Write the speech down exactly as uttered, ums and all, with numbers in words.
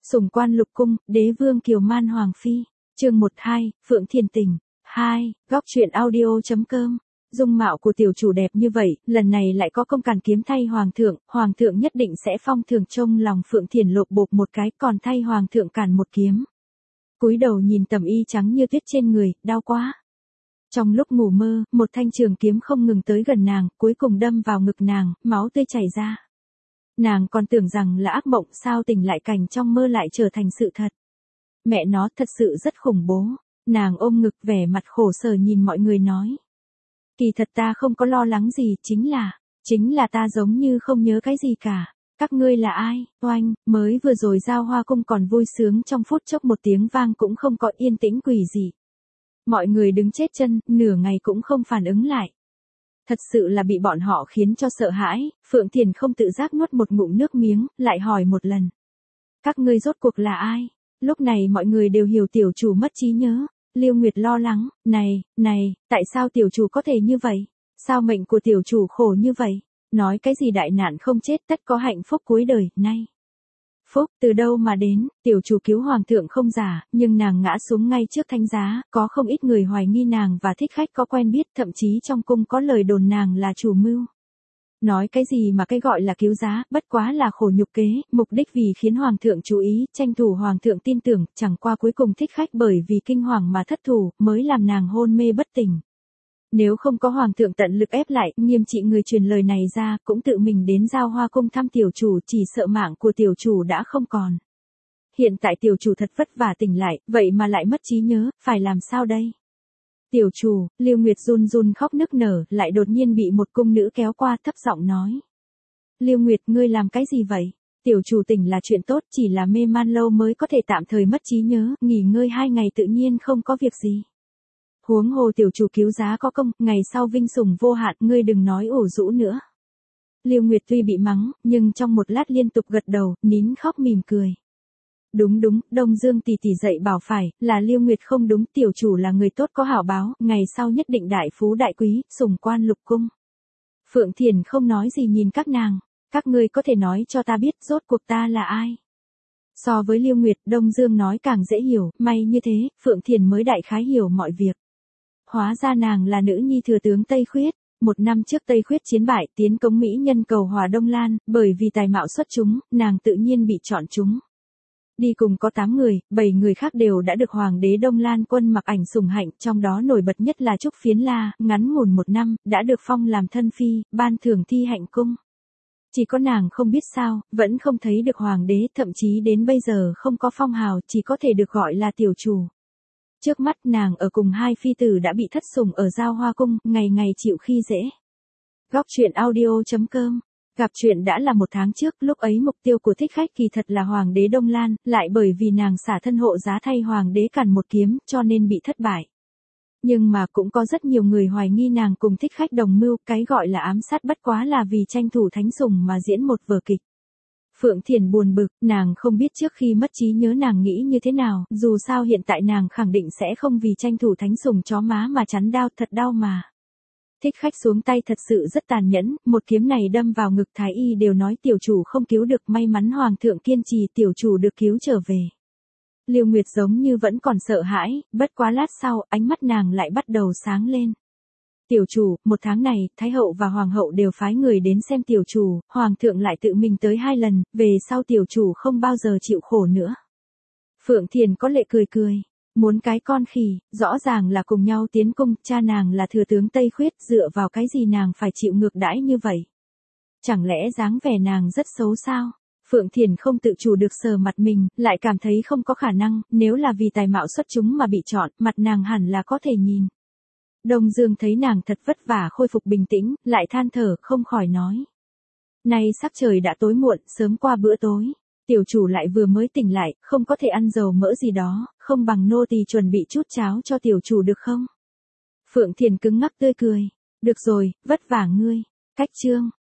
Sùng quan lục cung, đế vương kiều man hoàng phi. Chương một hai, Phượng Thiền tình. hai, góc truyện audio chấm com. Dung mạo của tiểu chủ đẹp như vậy, lần này lại có công càn kiếm thay hoàng thượng, hoàng thượng nhất định sẽ phong thường trông lòng Phượng Thiền lột bột một cái, còn thay hoàng thượng cản một kiếm. Cúi đầu nhìn tầm y trắng như tuyết trên người, đau quá. Trong lúc ngủ mơ, một thanh trường kiếm không ngừng tới gần nàng, cuối cùng đâm vào ngực nàng, máu tươi chảy ra. Nàng còn tưởng rằng là ác mộng, sao tỉnh lại cảnh trong mơ lại trở thành sự thật. Mẹ nó thật sự rất khủng bố. Nàng ôm ngực vẻ mặt khổ sở nhìn mọi người nói. Kỳ thật ta không có lo lắng gì, chính là, chính là ta giống như không nhớ cái gì cả. Các ngươi là ai? Oanh, mới vừa rồi giao hoa cung còn vui sướng trong phút chốc một tiếng vang cũng không có, yên tĩnh quỷ gì. Mọi người đứng chết chân, nửa ngày cũng không phản ứng lại. Thật sự là bị bọn họ khiến cho sợ hãi, Phượng Thiền không tự giác nuốt một ngụm nước miếng, lại hỏi một lần. Các ngươi rốt cuộc là ai? Lúc này mọi người đều hiểu tiểu chủ mất trí nhớ. Liêu Nguyệt lo lắng, này, này, tại sao tiểu chủ có thể như vậy? Sao mệnh của tiểu chủ khổ như vậy? Nói cái gì đại nạn không chết tất có hạnh phúc cuối đời, nay. Phúc, từ đâu mà đến, tiểu chủ cứu hoàng thượng không giả, nhưng nàng ngã xuống ngay trước thánh giá, có không ít người hoài nghi nàng và thích khách có quen biết, thậm chí trong cung có lời đồn nàng là chủ mưu. Nói cái gì mà cái gọi là cứu giá, bất quá là khổ nhục kế, mục đích vì khiến hoàng thượng chú ý, tranh thủ hoàng thượng tin tưởng, chẳng qua cuối cùng thích khách bởi vì kinh hoàng mà thất thủ, mới làm nàng hôn mê bất tỉnh. Nếu không có hoàng thượng tận lực ép lại, nghiêm trị người truyền lời này ra, cũng tự mình đến giao hoa cung thăm tiểu chủ, chỉ sợ mạng của tiểu chủ đã không còn. Hiện tại tiểu chủ thật vất vả tỉnh lại, vậy mà lại mất trí nhớ, phải làm sao đây? Tiểu chủ, Liêu Nguyệt run run khóc nức nở, lại đột nhiên bị một cung nữ kéo qua thấp giọng nói. Liêu Nguyệt, ngươi làm cái gì vậy? Tiểu chủ tỉnh là chuyện tốt, chỉ là mê man lâu mới có thể tạm thời mất trí nhớ, nghỉ ngơi hai ngày tự nhiên không có việc gì. Huống hồ tiểu chủ cứu giá có công, ngày sau vinh sủng vô hạn, ngươi đừng nói ủ rũ nữa. Liêu Nguyệt tuy bị mắng, nhưng trong một lát liên tục gật đầu, nín khóc mỉm cười. Đúng đúng, Đông Dương tỷ tỷ dạy bảo phải, là Liêu Nguyệt không đúng, tiểu chủ là người tốt có hảo báo, ngày sau nhất định đại phú đại quý, sủng quan lục cung. Phượng Thiền không nói gì nhìn các nàng, các ngươi có thể nói cho ta biết rốt cuộc ta là ai. So với Liêu Nguyệt, Đông Dương nói càng dễ hiểu, may như thế, Phượng Thiền mới đại khái hiểu mọi việc. Hóa ra nàng là nữ nhi thừa tướng Tây Khuyết. Một năm trước Tây Khuyết chiến bại, tiến cống Mỹ nhân cầu hòa Đông Lan, bởi vì tài mạo xuất chúng, nàng tự nhiên bị chọn chúng. Đi cùng có tám người, bảy người khác đều đã được Hoàng đế Đông Lan Quân mặc ảnh sủng hạnh, trong đó nổi bật nhất là Trúc Phiến La, ngắn ngủn một năm, đã được phong làm thân phi, ban thưởng thi hạnh cung. Chỉ có nàng không biết sao, vẫn không thấy được Hoàng đế, thậm chí đến bây giờ không có phong hào, chỉ có thể được gọi là tiểu chủ. Trước mắt nàng ở cùng hai phi tử đã bị thất sủng ở giao hoa cung, ngày ngày chịu khi dễ. Góc truyện audio chấm com. Gặp chuyện đã là một tháng trước, lúc ấy mục tiêu của thích khách kỳ thật là Hoàng đế Đông Lan, lại bởi vì nàng xả thân hộ giá thay Hoàng đế cản một kiếm, cho nên bị thất bại. Nhưng mà cũng có rất nhiều người hoài nghi nàng cùng thích khách đồng mưu, cái gọi là ám sát bất quá là vì tranh thủ thánh sủng mà diễn một vở kịch. Phượng Thiền buồn bực, nàng không biết trước khi mất trí nhớ nàng nghĩ như thế nào, dù sao hiện tại nàng khẳng định sẽ không vì tranh thủ thánh sủng chó má mà chắn đau, thật đau mà. Thích khách xuống tay thật sự rất tàn nhẫn, một kiếm này đâm vào ngực thái y đều nói tiểu chủ không cứu được, may mắn hoàng thượng kiên trì tiểu chủ được cứu trở về. Liêu Nguyệt giống như vẫn còn sợ hãi, bất quá lát sau, ánh mắt nàng lại bắt đầu sáng lên. Tiểu chủ, một tháng này, Thái hậu và Hoàng hậu đều phái người đến xem tiểu chủ, Hoàng thượng lại tự mình tới hai lần, về sau tiểu chủ không bao giờ chịu khổ nữa. Phượng Thiền có lệ cười cười. Muốn cái con khỉ, rõ ràng là cùng nhau tiến cung, cha nàng là thừa tướng Tây Khuyết, dựa vào cái gì nàng phải chịu ngược đãi như vậy? Chẳng lẽ dáng vẻ nàng rất xấu sao? Phượng Thiền không tự chủ được sờ mặt mình, lại cảm thấy không có khả năng, nếu là vì tài mạo xuất chúng mà bị chọn, mặt nàng hẳn là có thể nhìn. Đông Dương thấy nàng thật vất vả khôi phục bình tĩnh, lại than thở, không khỏi nói. Nay sắc trời đã tối muộn, sớm qua bữa tối. Tiểu chủ lại vừa mới tỉnh lại, không có thể ăn dầu mỡ gì đó, không bằng nô tỳ chuẩn bị chút cháo cho tiểu chủ được không? Phượng Thiền cứng ngắc tươi cười. Được rồi, vất vả ngươi. Cách chương.